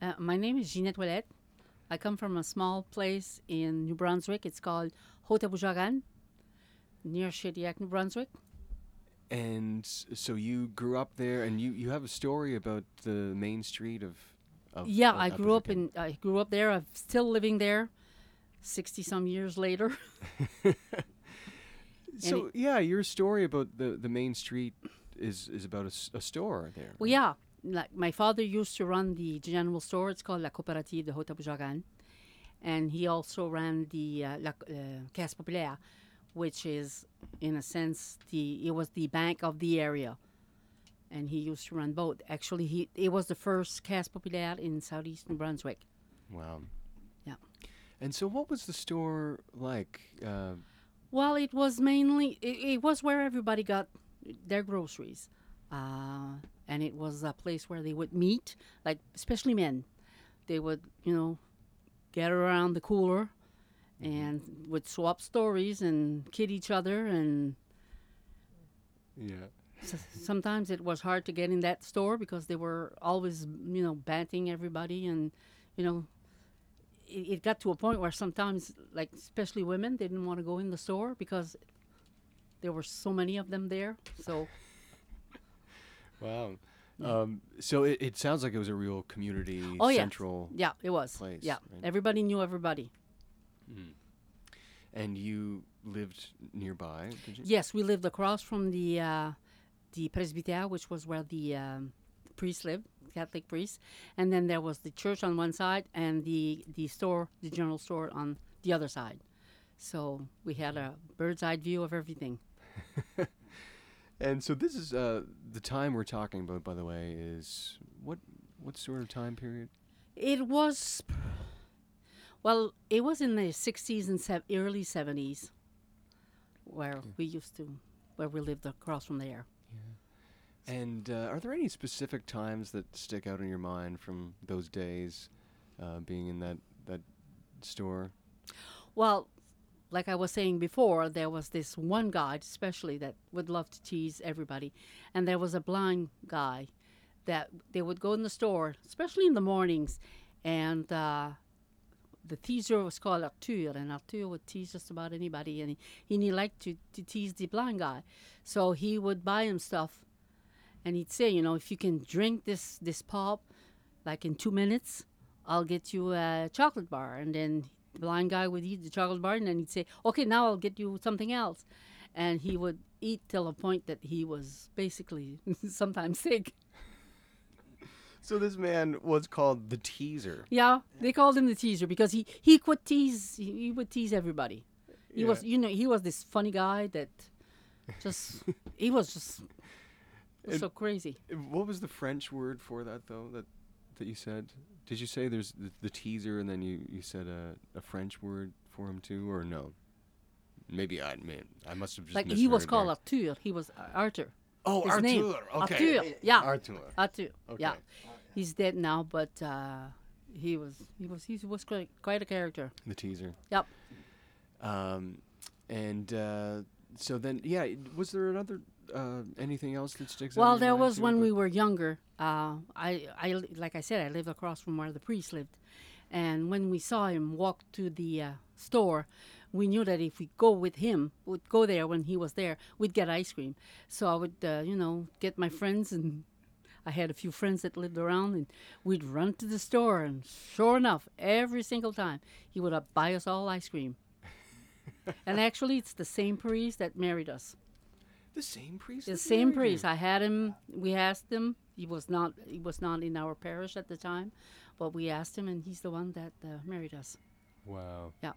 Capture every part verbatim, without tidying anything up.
Uh, my name is Ginette Ouellette. I come from a small place in New Brunswick. It's called Haute-Boujagan, near Shediac, New Brunswick. And s- so you grew up there, and you, you have a story about the main street of of Yeah, uh, I grew up Abujagan. in. I grew up there. I'm still living there, sixty some years later. and it, So yeah, your story about the, the main street is is about a, s- a store there, well, right? yeah, like my father used to run the general store. It's called La Coopérative de Haute-Boujagan, and he also ran the uh, La uh, Caisse Populaire, which is, in a sense, the it was the bank of the area, and he used to run both. Actually, he it was the first Caisse Populaire in southeast New Brunswick. Wow. Yeah. And so, what was the store like? Uh, Well, it was mainly it, it was where everybody got their groceries, uh, and it was a place where they would meet, like especially men. They would, you know, gather around the cooler mhm. and would swap stories and kid each other. And Yeah. s- sometimes it was hard to get in that store because they were always, you know, banting everybody, and you know, it, it got to a point where sometimes, like especially women, they didn't want to go in the store because there were so many of them there. So Wow. yeah. Um, so it, it sounds like it was a real community Oh yes, central yeah, it was. place, Yeah, right? everybody knew everybody. Mm. And you lived nearby, did you? Yes, we lived across from the uh, the presbytère, which was where the um, priest lived, Catholic priest, and then there was the church on one side and the the store, the general store, on the other side. So we had a bird's eye view of everything. And so this is uh, the time we're talking about. By the way, is what what sort of time period? It was well, it was in the sixties and sev- early seventies where Yeah. we used to where we lived across from there. Yeah. And uh, are there any specific times that stick out in your mind from those days, uh, being in that that store? Well, like I was saying before, there was this one guy, especially, that would love to tease everybody. And there was a blind guy that they would go in the store, especially in the mornings, and uh, the teaser was called Arthur, and Arthur would tease just about anybody, and he, and he liked to, to tease the blind guy. So he would buy him stuff, and he'd say, you know, if you can drink this, this pop, like in two minutes, I'll get you a chocolate bar. And then the blind guy would eat the chocolate bar, and then he'd say, okay, now I'll get you something else. And he would eat till a point that he was basically sometimes sick. So this man was called the teaser. Yeah, they called him the teaser because he, he could tease, he, he would tease everybody. He Yeah. was, you know, he was this funny guy that just, he was just And so crazy. what was the French word for that though? That that you said? Did you say there's the, the teaser, and then you, you said a, a French word for him too, or no? Maybe I man, I must have just Like he was misheard called there. Arthur. He was uh, Arthur. Oh, his Arthur. name. Okay. Arthur, yeah. Arthur. Arthur. Okay. Yeah. He's dead now, but uh, he was he was he was quite, quite a character. The teaser. Yep. Um, and uh, so then, yeah, i- was there another uh, anything else that sticks out? Well, in your there mind was too, when but- we were younger. Uh, I I li- like I said, I lived across from where the priest lived, and when we saw him walk to the uh, store, we knew that if we go with him, would go there when he was there, we'd get ice cream. So I would, uh, you know, get my friends, and I had a few friends that lived around, and we'd run to the store, and sure enough, every single time he would uh, buy us all ice cream. And actually, it's the same priest that married us. The same priest. The that same married priest. you? I had him. We asked him. He was not. He was not in our parish at the time, but we asked him, and he's the one that uh, married us. Wow. Yeah.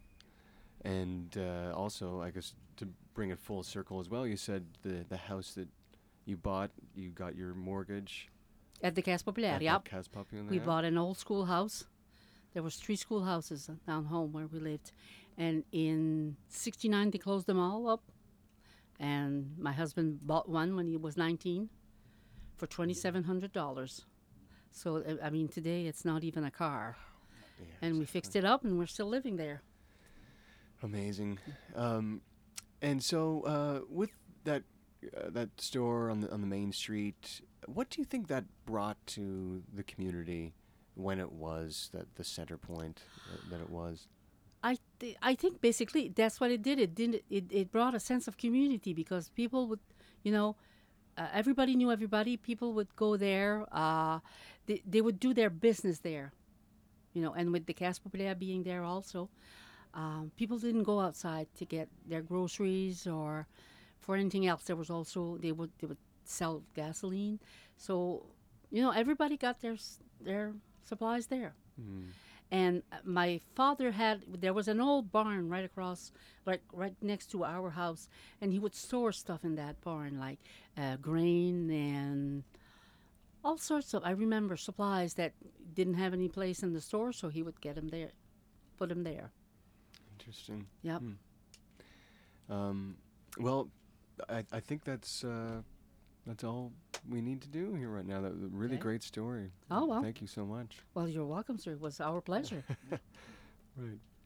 And uh, also, I guess to bring it full circle as well, you said the the house that you bought, you got your mortgage At the Caisse Populaire. at Yep. that Cas Populaire. We bought an old schoolhouse. There was three schoolhouses down home where we lived, and in sixty-nine they closed them all up. And my husband bought one when he was nineteen for twenty-seven hundred dollars. So uh, I mean, today it's not even a car. Yeah, And we fixed it up, and we're still living there. Amazing. Um, and so uh, with that uh, that store on the on the main street, what do you think that brought to the community when it was that the center point that, that it was. I th- I think basically that's what it did. It didn't. It, it brought a sense of community because people would, you know, uh, everybody knew everybody. People would go there. Uh, they they would do their business there, you know. And with the Casse Populaire being there also, um, people didn't go outside to get their groceries or for anything else. There was also they would they would sell gasoline, so you know everybody got their s- their supplies there. Mm. And uh, my father had there was an old barn right across, like right next to our house, and he would store stuff in that barn, like uh, grain and all sorts of. I remember supplies that didn't have any place in the store, so he would get them there, put them there. Interesting. Yep. Hmm. Um, well, I I think that's uh, that's all we need to do here right now. That was a really Okay. great story. Oh well. Thank you so much. Well, you're welcome, sir. It was our pleasure. Right.